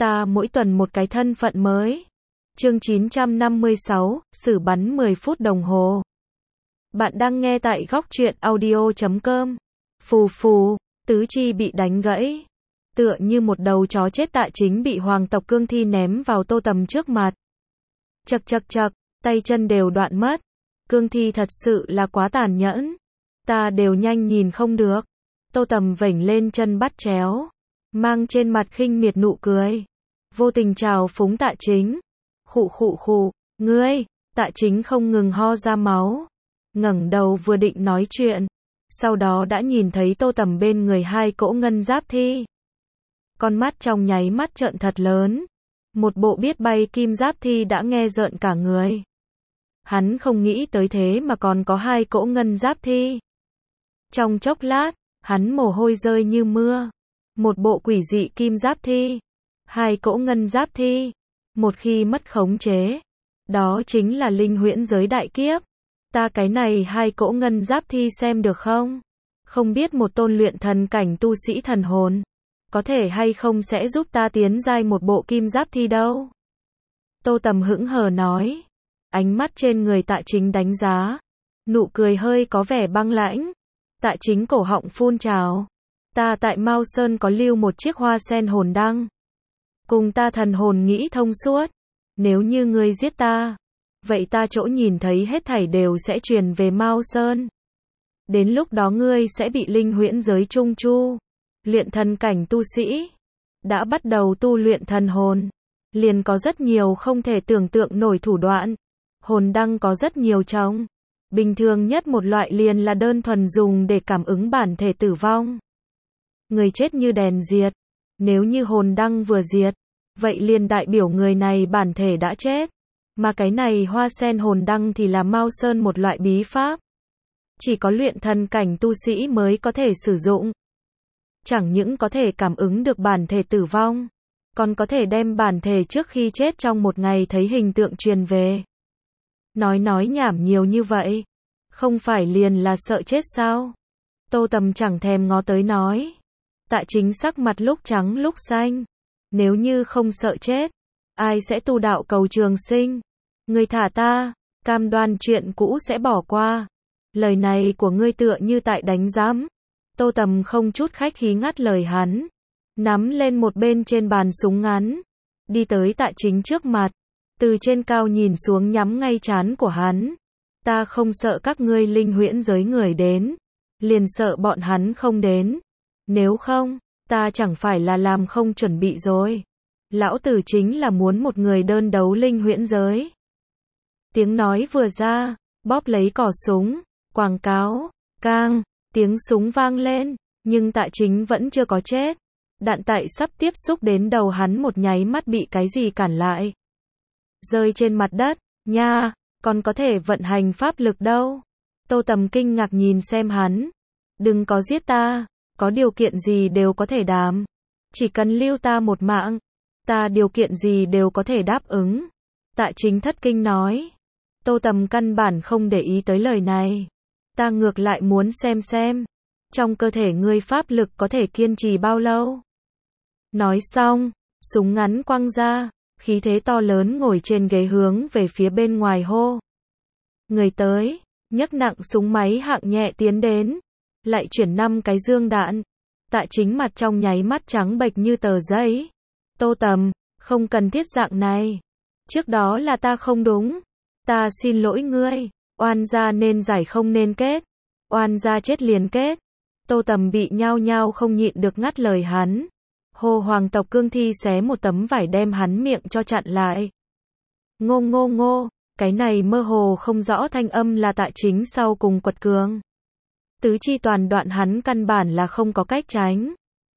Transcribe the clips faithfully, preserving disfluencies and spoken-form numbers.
Ta mỗi tuần một cái thân phận mới. Chương chín trăm năm mươi sáu, xử bắn mười phút đồng hồ. Bạn đang nghe tại góc truyện audio chấm com. Phù phù, tứ chi bị đánh gãy. Tựa như một đầu chó chết Tạ Chính bị hoàng tộc cương thi ném vào Tô Tầm trước mặt. Chậc chậc chậc, tay chân đều đoạn mất. Cương thi thật sự là quá tàn nhẫn. Ta đều nhanh nhìn không được. Tô Tầm vểnh lên chân bắt chéo, mang trên mặt khinh miệt nụ cười. Vô tình trào phúng Tạ Chính. Khụ khụ khụ, ngươi, Tạ Chính không ngừng ho ra máu. Ngẩng đầu vừa định nói chuyện, sau đó đã nhìn thấy Tô Tầm bên người hai cỗ ngân giáp thi. Con mắt trong nháy mắt trợn thật lớn. Một bộ biết bay kim giáp thi đã nghe rợn cả người. Hắn không nghĩ tới thế mà còn có hai cỗ ngân giáp thi. Trong chốc lát, hắn mồ hôi rơi như mưa. Một bộ quỷ dị kim giáp thi, hai cỗ ngân giáp thi. Một khi mất khống chế, đó chính là linh huyễn giới đại kiếp. Ta cái này hai cỗ ngân giáp thi xem được không? Không biết một tôn luyện thần cảnh tu sĩ thần hồn, có thể hay không sẽ giúp ta tiến giai một bộ kim giáp thi đâu. Tô Tầm hững hờ nói. Ánh mắt trên người Tạ Chính đánh giá. Nụ cười hơi có vẻ băng lãnh. Tạ Chính cổ họng phun trào. Ta tại Mao Sơn có lưu một chiếc hoa sen hồn đăng. Cùng ta thần hồn nghĩ thông suốt. Nếu như ngươi giết ta, vậy ta chỗ nhìn thấy hết thảy đều sẽ truyền về Mao Sơn. Đến lúc đó ngươi sẽ bị linh huyễn giới trung chu. Luyện thần cảnh tu sĩ đã bắt đầu tu luyện thần hồn, liền có rất nhiều không thể tưởng tượng nổi thủ đoạn. Hồn đăng có rất nhiều trong. Bình thường nhất một loại liền là đơn thuần dùng để cảm ứng bản thể tử vong. Người chết như đèn diệt. Nếu như hồn đăng vừa diệt, vậy liền đại biểu người này bản thể đã chết. Mà cái này hoa sen hồn đăng thì là Mao Sơn một loại bí pháp. Chỉ có luyện thần cảnh tu sĩ mới có thể sử dụng. Chẳng những có thể cảm ứng được bản thể tử vong, còn có thể đem bản thể trước khi chết trong một ngày thấy hình tượng truyền về. Nói nói nhảm nhiều như vậy, không phải liền là sợ chết sao? Tô Tầm chẳng thèm ngó tới nói. Tạ Chính sắc mặt lúc trắng lúc xanh. Nếu như không sợ chết, ai sẽ tu đạo cầu trường sinh? Ngươi thả ta, cam đoan chuyện cũ sẽ bỏ qua. Lời này của ngươi tựa như tại đánh giám. Tô Tầm không chút khách khí ngắt lời hắn, nắm lên một bên trên bàn súng ngắn, đi tới Tạ Chính trước mặt, từ trên cao nhìn xuống nhắm ngay trán của hắn. Ta không sợ các ngươi linh huyễn giới người đến, liền sợ bọn hắn không đến. Nếu không, ta chẳng phải là làm không chuẩn bị rồi. Lão tử chính là muốn một người đơn đấu linh huyễn giới. Tiếng nói vừa ra, bóp lấy cò súng, quảng cáo, cang, tiếng súng vang lên, nhưng Tạ Chính vẫn chưa có chết. Đạn tại sắp tiếp xúc đến đầu hắn một nháy mắt bị cái gì cản lại. Rơi trên mặt đất, nha, còn có thể vận hành pháp lực đâu. Tô Tầm kinh ngạc nhìn xem hắn. Đừng có giết ta, có điều kiện gì đều có thể đảm. Chỉ cần lưu ta một mạng, ta điều kiện gì đều có thể đáp ứng. Tạ Chính thất kinh nói. Tô Tầm căn bản không để ý tới lời này. Ta ngược lại muốn xem xem, trong cơ thể ngươi pháp lực có thể kiên trì bao lâu. Nói xong, súng ngắn quăng ra, khí thế to lớn ngồi trên ghế hướng về phía bên ngoài hô. Người tới, nhấc nặng súng máy hạng nhẹ tiến đến, lại chuyển năm cái dương đạn. Tạ Chính mặt trong nháy mắt trắng bệch như tờ giấy. Tô Tầm, không cần thiết dạng này. Trước đó là ta không đúng. Ta xin lỗi ngươi. Oan gia nên giải không nên kết. Oan gia chết liền kết. Tô Tầm bị nhao nhao không nhịn được ngắt lời hắn. Hồ hoàng tộc cương thi xé một tấm vải đem hắn miệng cho chặn lại. Ngô ngô ngô, cái này mơ hồ không rõ thanh âm là Tạ Chính sau cùng quật cường. Tứ chi toàn đoạn hắn căn bản là không có cách tránh.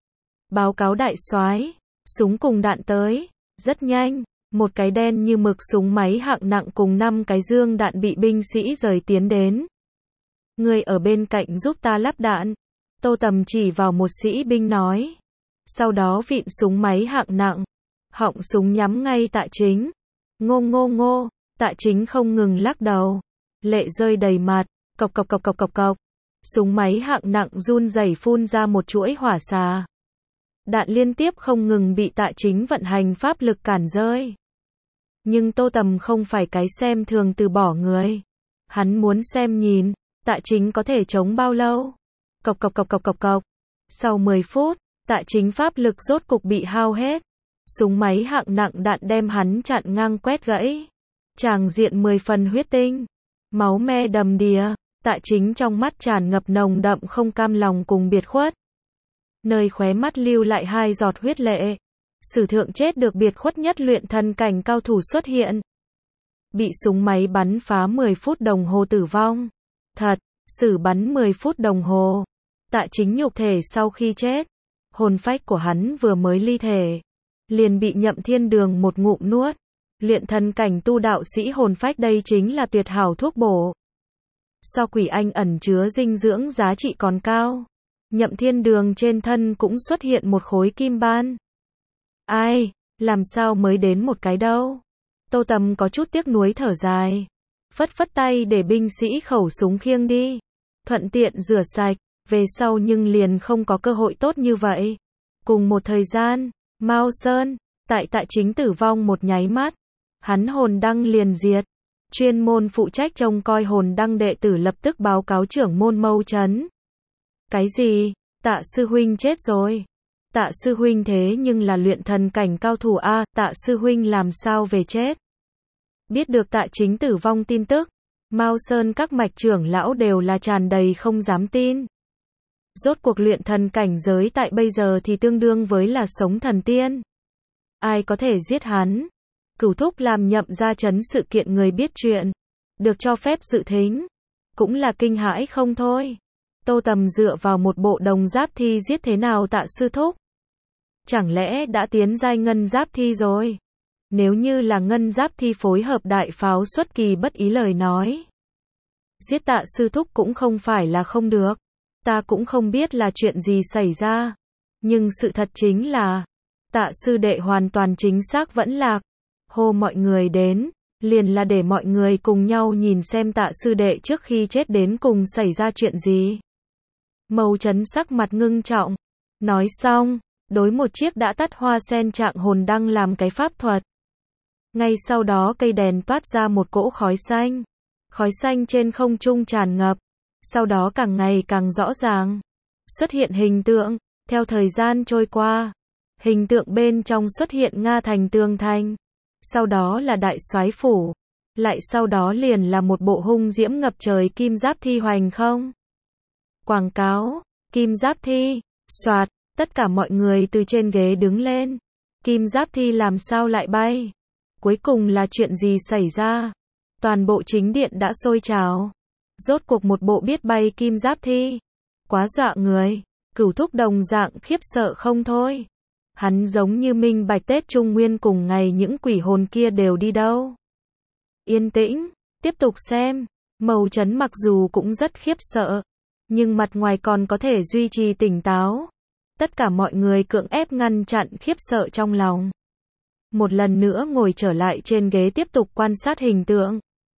Báo cáo đại soái, súng cùng đạn tới, rất nhanh. Một cái đen như mực súng máy hạng nặng cùng năm cái dương đạn bị binh sĩ rời tiến đến. Người ở bên cạnh giúp ta lắp đạn. Tô Tầm chỉ vào một sĩ binh nói. Sau đó vịn súng máy hạng nặng. Họng súng nhắm ngay Tạ Chính. Ngô ngô ngô, Tạ Chính không ngừng lắc đầu. Lệ rơi đầy mặt, cộc cộc cộc cộc cộc cộc. Súng máy hạng nặng run rẩy phun ra một chuỗi hỏa xà. Đạn liên tiếp không ngừng bị Tạ Chính vận hành pháp lực cản rơi. Nhưng Tô Tầm không phải cái xem thường từ bỏ người. Hắn muốn xem nhìn, Tạ Chính có thể chống bao lâu. Cộc cộc cộc cộc cộc cộc. Sau mười phút, Tạ Chính pháp lực rốt cục bị hao hết. Súng máy hạng nặng đạn đem hắn chặn ngang quét gãy. Tràng diện mười phần huyết tinh. Máu me đầm đìa, Tạ Chính trong mắt tràn ngập nồng đậm không cam lòng cùng biệt khuất. Nơi khóe mắt lưu lại hai giọt huyết lệ. Sử thượng chết được biệt khuất nhất luyện thần cảnh cao thủ xuất hiện. Bị súng máy bắn phá mười phút đồng hồ tử vong. Thật, Sử bắn mười phút đồng hồ. Tạ Chính nhục thể sau khi chết, hồn phách của hắn vừa mới ly thể, liền bị Nhậm Thiên Đường một ngụm nuốt. Luyện thần cảnh tu đạo sĩ hồn phách đây chính là tuyệt hảo thuốc bổ. So quỷ anh ẩn chứa dinh dưỡng giá trị còn cao. Nhậm Thiên Đường trên thân cũng xuất hiện một khối kim ban. Ai, làm sao mới đến một cái đâu. Tô Tầm có chút tiếc nuối thở dài. Phất phất tay để binh sĩ khẩu súng khiêng đi. Thuận tiện rửa sạch, về sau nhưng liền không có cơ hội tốt như vậy. Cùng một thời gian, Mao Sơn, tại Tạ Chính tử vong một nháy mắt. Hắn hồn đăng liền diệt. Chuyên môn phụ trách trông coi hồn đăng đệ tử lập tức báo cáo trưởng môn Mâu Trấn. Cái gì? Tạ sư huynh chết rồi. Tạ sư huynh thế nhưng là luyện thần cảnh cao thủ a, Tạ sư huynh làm sao về chết? Biết được Tạ Chính tử vong tin tức, Mao Sơn các mạch trưởng lão đều là tràn đầy không dám tin. Rốt cuộc luyện thần cảnh giới tại bây giờ thì tương đương với là sống thần tiên. Ai có thể giết hắn? Cửu thúc làm Nhậm ra trấn sự kiện người biết chuyện, được cho phép dự thính, cũng là kinh hãi không thôi. Tô Tầm dựa vào một bộ đồng giáp thi giết thế nào Tạ sư thúc? Chẳng lẽ đã tiến giai ngân giáp thi rồi? Nếu như là ngân giáp thi phối hợp đại pháo xuất kỳ bất ý lời nói, giết Tạ sư thúc cũng không phải là không được. Ta cũng không biết là chuyện gì xảy ra, nhưng sự thật chính là Tạ sư đệ hoàn toàn chính xác vẫn lạc. Hô mọi người đến, liền là để mọi người cùng nhau nhìn xem Tạ sư đệ trước khi chết đến cùng xảy ra chuyện gì. Mâu Trấn sắc mặt ngưng trọng, nói xong, đối một chiếc đã tắt hoa sen trạng hồn đăng làm cái pháp thuật. Ngay sau đó cây đèn toát ra một cỗ khói xanh. Khói xanh trên không trung tràn ngập, sau đó càng ngày càng rõ ràng. Xuất hiện hình tượng, theo thời gian trôi qua, hình tượng bên trong xuất hiện Nga thành tường thành. Sau đó là đại soái phủ, lại sau đó liền là một bộ hung diễm ngập trời kim giáp thi hoành không. Quảng cáo, kim giáp thi, soạt, tất cả mọi người từ trên ghế đứng lên. Kim giáp thi làm sao lại bay? Cuối cùng là chuyện gì xảy ra? Toàn bộ chính điện đã sôi trào. Rốt cuộc một bộ biết bay kim giáp thi. Quá dọa người, Cửu thúc đồng dạng khiếp sợ không thôi. Hắn giống như minh bạch Tết Trung Nguyên cùng ngày những quỷ hồn kia đều đi đâu. Yên tĩnh, tiếp tục xem. Mâu Trấn mặc dù cũng rất khiếp sợ, nhưng mặt ngoài còn có thể duy trì tỉnh táo. Tất cả mọi người cưỡng ép ngăn chặn khiếp sợ trong lòng. Một lần nữa ngồi trở lại trên ghế tiếp tục quan sát hình tượng.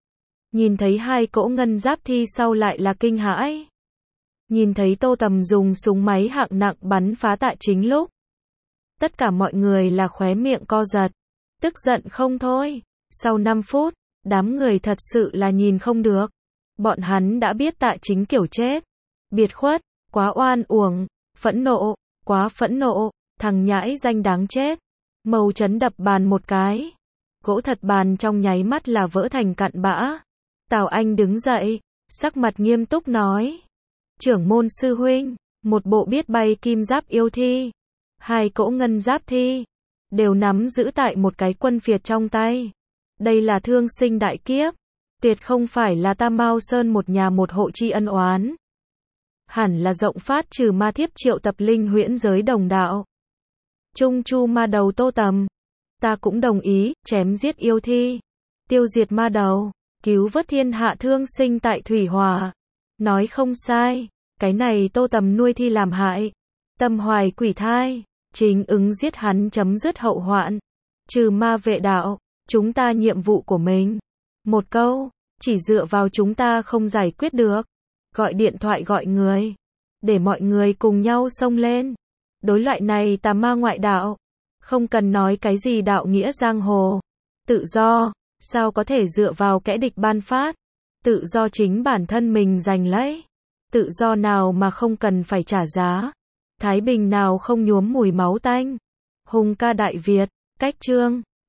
Nhìn thấy hai cỗ ngân giáp thi sau lại là kinh hãi. Nhìn thấy Tô Tầm dùng súng máy hạng nặng bắn phá Tạ Chính lúc, tất cả mọi người là khóe miệng co giật, tức giận không thôi. Sau năm phút, đám người thật sự là nhìn không được. Bọn hắn đã biết Tạ Chính kiểu chết, biệt khuất, quá oan uổng, phẫn nộ, quá phẫn nộ, thằng nhãi danh đáng chết. Mâu Trấn đập bàn một cái, gỗ thật bàn trong nháy mắt là vỡ thành cặn bã. Tào Anh đứng dậy, sắc mặt nghiêm túc nói: trưởng môn sư huynh, một bộ biết bay kim giáp yêu thi, hai cỗ ngân giáp thi, đều nắm giữ tại một cái quân phiệt trong tay. Đây là thương sinh đại kiếp, tuyệt không phải là ta Mao Sơn một nhà một hộ chi ân oán. Hẳn là rộng phát trừ ma thiếp triệu tập linh huyễn giới đồng đạo. Trung chu ma đầu Tô Tầm, ta cũng đồng ý, chém giết yêu thi, tiêu diệt ma đầu, cứu vớt thiên hạ thương sinh tại thủy hỏa. Nói không sai, cái này Tô Tầm nuôi thi làm hại, tâm hoài quỷ thai, chính ứng giết hắn chấm dứt hậu hoạn, trừ ma vệ đạo, chúng ta nhiệm vụ của mình. Một câu, chỉ dựa vào chúng ta không giải quyết được. Gọi điện thoại gọi người, để mọi người cùng nhau xông lên. đối loại này tà ma ngoại đạo. Không cần nói cái gì đạo nghĩa giang hồ. Tự do, sao có thể dựa vào kẻ địch ban phát. Tự do chính bản thân mình giành lấy. Tự do nào mà không cần phải trả giá. Thái bình nào không nhuốm mùi máu tanh. Hùng ca Đại Việt, cách chương.